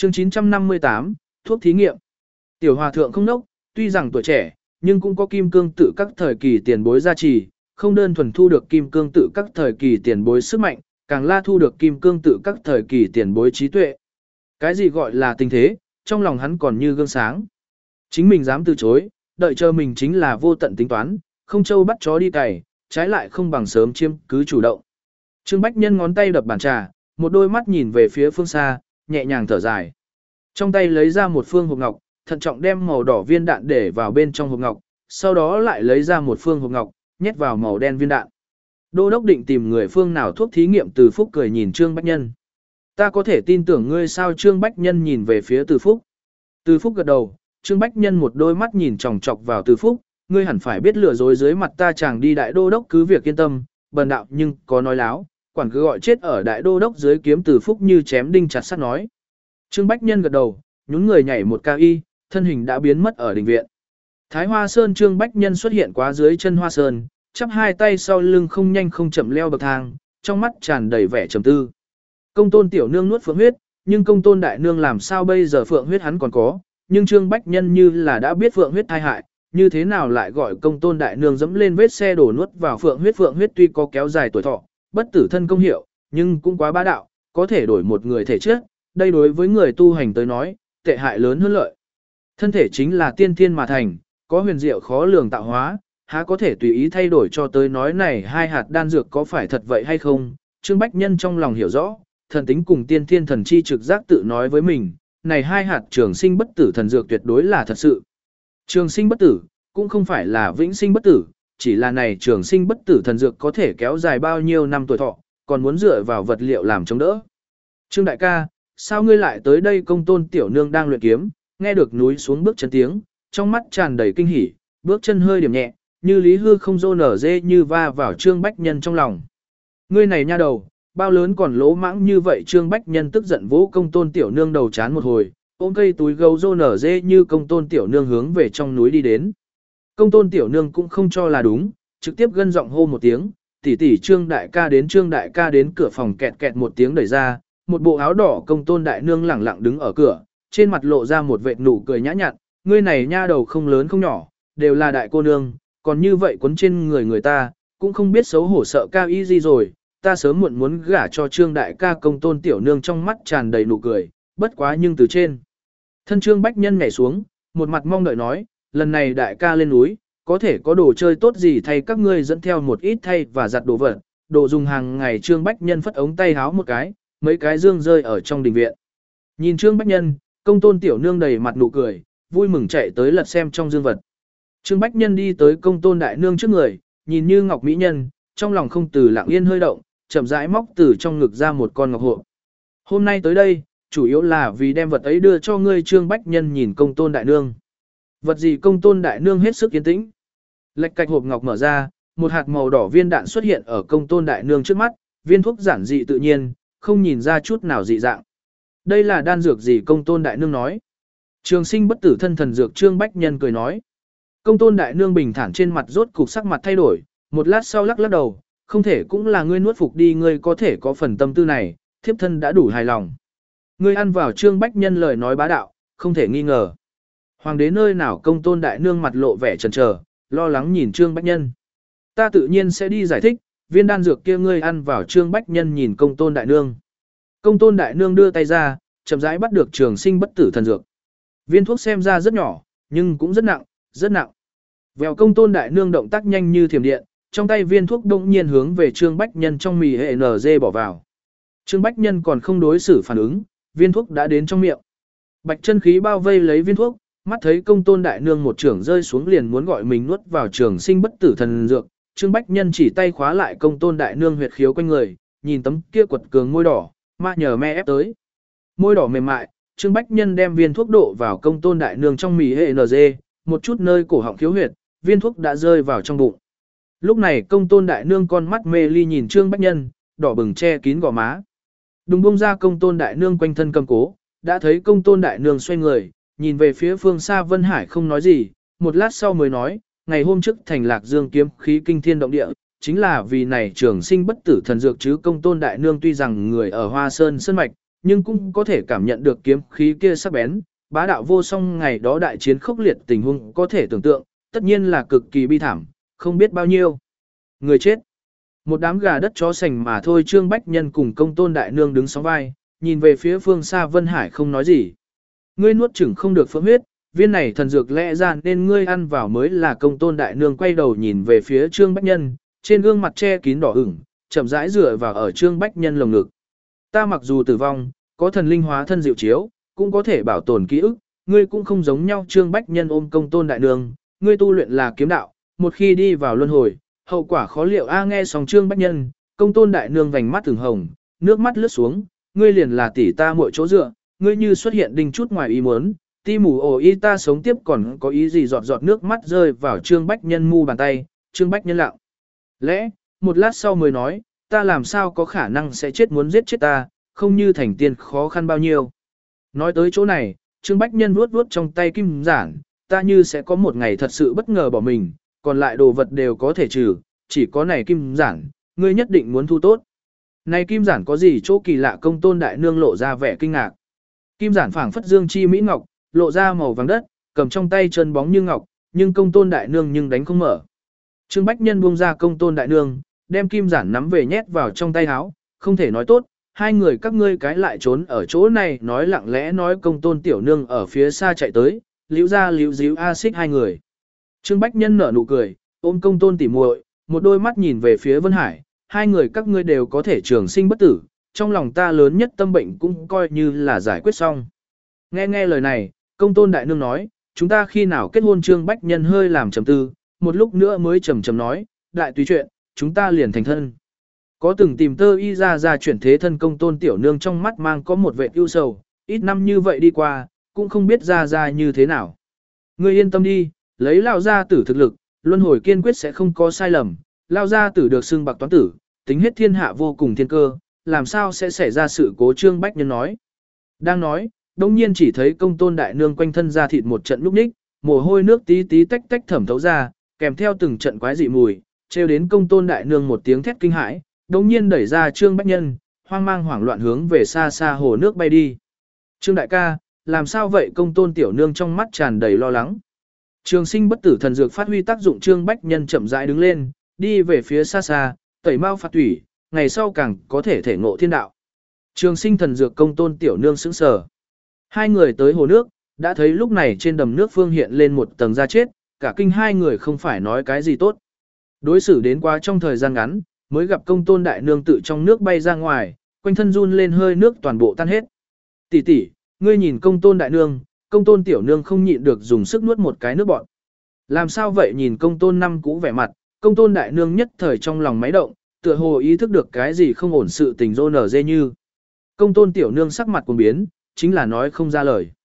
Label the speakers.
Speaker 1: Chương 958, thuốc thí nghiệm. Tiểu hòa thượng không nốc, tuy rằng tuổi trẻ, nhưng cũng có kim cương tự các thời kỳ tiền bối gia trì, không đơn thuần thu được kim cương tự các thời kỳ tiền bối sức mạnh, càng la thu được kim cương tự các thời kỳ tiền bối trí tuệ. Cái gì gọi là tình thế, trong lòng hắn còn như gương sáng. Chính mình dám từ chối, đợi chờ mình chính là vô tận tính toán, không trâu bắt chó đi cày, trái lại không bằng sớm chiếm cứ chủ động. Trương Bách Nhân ngón tay đập bàn trà, một đôi mắt nhìn về phía phương xa, nhẹ nhàng thở dài. Trong tay lấy ra một phương hộp ngọc, thận trọng đem màu đỏ viên đạn để vào bên trong hộp ngọc, sau đó lại lấy ra một phương hộp ngọc, nhét vào màu đen viên đạn. Đô đốc định tìm người phương nào thuốc thí nghiệm. Từ Phúc cười nhìn Trương Bách Nhân. Ta có thể tin tưởng ngươi sao? Trương Bách Nhân nhìn về phía Từ Phúc. Từ Phúc gật đầu, Trương Bách Nhân một đôi mắt nhìn chòng chọc vào Từ Phúc, ngươi hẳn phải biết lừa dối dưới mặt ta chàng đi đại đô đốc cứ việc yên tâm, bần đạo nhưng có nói láo, quản cứ gọi chết ở đại đô đốc dưới kiếm. Từ Phúc như chém đinh chặt sắt nói. Trương Bách Nhân gật đầu, nhún người nhảy một cao y, thân hình đã biến mất ở đình viện. Thái Hoa Sơn. Trương Bách Nhân xuất hiện quá dưới chân Hoa Sơn, chắp hai tay sau lưng không nhanh không chậm leo bậc thang, trong mắt tràn đầy vẻ trầm tư. Công tôn tiểu nương nuốt phượng huyết, nhưng công tôn đại nương làm sao bây giờ? Phượng huyết hắn còn có, nhưng Trương Bách Nhân như là đã biết phượng huyết tai hại, như thế nào lại gọi công tôn đại nương dẫm lên vết xe đổ nuốt vào phượng huyết? Phượng huyết tuy có kéo dài tuổi thọ, bất tử thân công hiệu, nhưng cũng quá bá đạo, có thể đổi một người thể chất, đây đối với người tu hành tới nói, tệ hại lớn hơn lợi. Thân thể chính là tiên thiên mà thành, có huyền diệu khó lường tạo hóa, há có thể tùy ý thay đổi? Cho tới nói này hai hạt đan dược có phải thật vậy hay không? Trương Bách Nhân trong lòng hiểu rõ, thần tính cùng tiên thiên thần chi trực giác tự nói với mình, này hai hạt trường sinh bất tử thần dược tuyệt đối là thật sự. Trường sinh bất tử, cũng không phải là vĩnh sinh bất tử, chỉ là này trường sinh bất tử thần dược có thể kéo dài bao nhiêu năm tuổi thọ, còn muốn dựa vào vật liệu làm chống đỡ. Trương đại ca, sao ngươi lại tới đây? Công tôn tiểu nương đang luyện kiếm, nghe được núi xuống bước chân tiếng, trong mắt tràn đầy kinh hỉ, bước chân hơi điểm nhẹ, như lý hư không rô nở dê như va vào Trương Bách Nhân trong lòng. Ngươi này nha đầu, bao lớn còn lỗ mãng như vậy? Trương Bách Nhân tức giận vỗ công tôn tiểu nương đầu chán một hồi, ôm cây túi gấu rô nở dê như công tôn tiểu nương hướng về trong núi đi đến. Công tôn tiểu nương cũng không cho là đúng, trực tiếp gân giọng hô một tiếng, tỷ tỷ Trương đại ca đến. Trương đại ca đến. Cửa phòng kẹt kẹt một tiếng đẩy ra, một bộ áo đỏ công tôn đại nương lẳng lặng đứng ở cửa, trên mặt lộ ra một vệt nụ cười nhã nhặn. Ngươi này nha đầu không lớn không nhỏ, đều là đại cô nương, còn như vậy quấn trên người ta, cũng không biết xấu hổ sợ cao y gì rồi, ta sớm muộn muốn gả cho Trương đại ca. Công tôn tiểu nương trong mắt tràn đầy nụ cười, bất quá nhưng từ trên thân Trương Bách Nhân nhảy xuống, một mặt mong đợi nói, lần này đại ca lên núi, có thể có đồ chơi tốt gì thay các ngươi dẫn theo một ít thay và giặt đồ vật, đồ dùng hàng ngày. Trương Bách Nhân phất ống tay háo một cái, mấy cái dương rơi ở trong đình viện. Nhìn Trương Bách Nhân, công tôn tiểu nương đầy mặt nụ cười, vui mừng chạy tới lật xem trong dương vật. Trương Bách Nhân đi tới công tôn đại nương trước người, nhìn như ngọc mỹ nhân, trong lòng không từ lặng yên hơi động, chậm rãi móc từ trong ngực ra một con ngọc hộp. Hôm nay tới đây, chủ yếu là vì đem vật ấy đưa cho ngươi. Trương Bách Nhân nhìn công tôn đại nương. Vật gì? Công tôn đại nương hết sức yên tĩnh. Lệch cạch hộp ngọc mở ra, một hạt màu đỏ viên đạn xuất hiện ở công tôn đại nương trước mắt, viên thuốc giản dị tự nhiên, không nhìn ra chút nào dị dạng. Đây là đan dược gì? Công tôn đại nương nói. Trường sinh bất tử thân thần dược. Trương Bách Nhân cười nói. Công tôn đại nương bình thản trên mặt rốt cục sắc mặt thay đổi, một lát sau lắc lắc đầu, không thể cũng là ngươi nuốt phục đi, ngươi có thể có phần tâm tư này, thiếp thân đã đủ hài lòng. Ngươi ăn vào. Trương Bách Nhân lời nói bá đạo, không thể nghi ngờ. Hoàng đế nơi nào? Công tôn đại nương mặt lộ vẻ chần chờ, lo lắng nhìn Trương Bách Nhân. Ta tự nhiên sẽ đi giải thích, viên đan dược kia ngươi ăn vào. Trương Bách Nhân nhìn công tôn đại nương. Công tôn đại nương đưa tay ra, chậm rãi bắt được trường sinh bất tử thần dược. Viên thuốc xem ra rất nhỏ, nhưng cũng rất nặng, rất nặng. Vèo, công tôn đại nương động tác nhanh như thiểm điện, trong tay viên thuốc đông nhiên hướng về Trương Bách Nhân trong mì hệ NG bỏ vào. Trương Bách Nhân còn không đối xử phản ứng, viên thuốc đã đến trong miệng. Bạch chân khí bao vây lấy viên thuốc, mắt thấy công tôn đại nương một trưởng rơi xuống liền muốn gọi mình nuốt vào trường sinh bất tử thần dược. Trương Bách Nhân chỉ tay khóa lại công tôn đại nương huyệt khiếu quanh người, nhìn tấm kia quật cường môi đỏ, ma nhờ me ép tới. Môi đỏ mềm mại, Trương Bách Nhân đem viên thuốc độ vào công tôn đại nương trong mì hệ NG, một chút nơi cổ họng khiếu huyệt, viên thuốc đã rơi vào trong bụng. Lúc này công tôn đại nương con mắt mê ly nhìn Trương Bách Nhân, đỏ bừng che kín gò má. Đùng bông ra công tôn đại nương quanh thân cầm cố, đã thấy công tôn đại nương xoay người, nhìn về phía phương xa Vân Hải không nói gì, một lát sau mới nói, ngày hôm trước thành Lạc Dương kiếm khí kinh thiên động địa, chính là vì này trường sinh bất tử thần dược chứ. Công tôn đại nương tuy rằng người ở Hoa Sơn Sơn Mạch, nhưng cũng có thể cảm nhận được kiếm khí kia sắc bén, bá đạo vô song ngày đó đại chiến khốc liệt tình huống có thể tưởng tượng, tất nhiên là cực kỳ bi thảm, không biết bao nhiêu người chết. Một đám gà đất chó sành mà thôi. Trương Bách Nhân cùng Công Tôn Đại Nương đứng sóng vai, nhìn về phía phương xa Vân Hải không nói gì. Ngươi nuốt chửng không được phượng huyết, viên này thần dược lẽ ra nên ngươi ăn vào mới là. Công Tôn Đại Nương quay đầu nhìn về phía Trương Bách Nhân, trên gương mặt che kín đỏ ửng, chậm rãi dựa vào ở Trương Bách Nhân lồng ngực. Ta mặc dù tử vong, có thần linh hóa thân diệu chiếu, cũng có thể bảo tồn ký ức, ngươi cũng không giống nhau. Trương Bách Nhân ôm Công Tôn Đại Nương, ngươi tu luyện là kiếm đạo, một khi đi vào luân hồi, hậu quả khó liệu a. Nghe xong Trương Bách Nhân, Công Tôn Đại Nương vành mắt từng hồng, nước mắt lướt xuống, ngươi liền là tỷ ta muội chỗ dựa, ngươi như xuất hiện đinh chút ngoài ý muốn, ti mù ổ y ta sống tiếp còn có ý gì. Giọt giọt nước mắt rơi vào Trương Bách Nhân mu bàn tay. Trương Bách Nhân lặng lẽ, một lát sau mới nói, ta làm sao có khả năng sẽ chết, muốn giết chết ta, không như thành tiên khó khăn bao nhiêu. Nói tới chỗ này, Trương Bách Nhân vuốt vuốt trong tay kim giản, ta như sẽ có một ngày thật sự bất ngờ bỏ mình, còn lại đồ vật đều có thể trừ, chỉ có này kim giản, ngươi nhất định muốn thu tốt. Này kim giản có gì chỗ kỳ lạ? Công Tôn Đại Nương lộ ra vẻ kinh ngạc. Kim giản phảng phất dương chi mỹ ngọc, lộ ra màu vàng đất, cầm trong tay chân bóng như ngọc, nhưng Công Tôn Đại Nương nhưng đánh không mở. Trương Bách Nhân buông ra Công Tôn Đại Nương, đem kim giản nắm về nhét vào trong tay áo, không thể nói tốt, hai người các ngươi cái lại trốn ở chỗ này nói lặng lẽ. Nói Công Tôn Tiểu Nương ở phía xa chạy tới, liễu ra liễu díu a xích hai người. Trương Bách Nhân nở nụ cười, ôm Công Tôn tỉ muội, một đôi mắt nhìn về phía Vân Hải, hai người các ngươi đều có thể trường sinh bất tử, trong lòng ta lớn nhất tâm bệnh cũng coi như là giải quyết xong. Nghe lời này, Công Tôn Đại Nương nói, chúng ta khi nào kết hôn? Trương Bách Nhân hơi làm trầm tư, một lúc nữa mới trầm trầm nói, đại tùy chuyện, chúng ta liền thành thân. Có từng tìm tơ y ra chuyển thế thân? Công Tôn Tiểu Nương trong mắt mang có một vẻ ưu sầu, ít năm như vậy đi qua, cũng không biết ra như thế nào. Ngươi yên tâm đi, lấy lão gia tử thực lực, luân hồi kiên quyết sẽ không có sai lầm. Lão gia tử được xưng bạc toán tử, tính hết thiên hạ vô cùng thiên cơ, làm sao sẽ xảy ra sự cố? Trương Bách Nhân nói. Đang nói, đông nhiên chỉ thấy Công Tôn Đại Nương quanh thân da thịt một trận lúc ních, mồ hôi nước tí tí tách tách thẩm thấu ra, kèm theo từng trận quái dị mùi, trêu đến Công Tôn Đại Nương một tiếng thét kinh hãi, đông nhiên đẩy ra Trương Bách Nhân, hoang mang hoảng loạn hướng về xa xa hồ nước bay đi. Trương đại ca, làm sao vậy? Công Tôn Tiểu Nương trong mắt tràn đầy lo lắng. Trường sinh bất tử thần dược phát huy tác dụng. Trương Bách Nhân chậm rãi đứng lên, đi về phía xa xa, tẩy mao phạt thủy, ngày sau càng có thể thể ngộ thiên đạo. Trường sinh thần dược. Công Tôn Tiểu Nương sững sờ. Hai người tới hồ nước, đã thấy lúc này trên đầm nước phương hiện lên một tầng da chết, cả kinh hai người không phải nói cái gì tốt. Đối xử đến quá trong thời gian ngắn, mới gặp Công Tôn Đại Nương tự trong nước bay ra ngoài, quanh thân run lên hơi nước toàn bộ tan hết. Tỷ tỷ, ngươi nhìn Công Tôn Đại Nương. Công Tôn Tiểu Nương không nhịn được dùng sức nuốt một cái nước bọt. Làm sao vậy? Nhìn Công Tôn năm cũ vẻ mặt, Công Tôn Đại Nương nhất thời trong lòng máy động, tựa hồ ý thức được cái gì không ổn, sự tình rô nở dê như. Công Tôn Tiểu Nương sắc mặt cuồng biến, chính là nói không ra lời.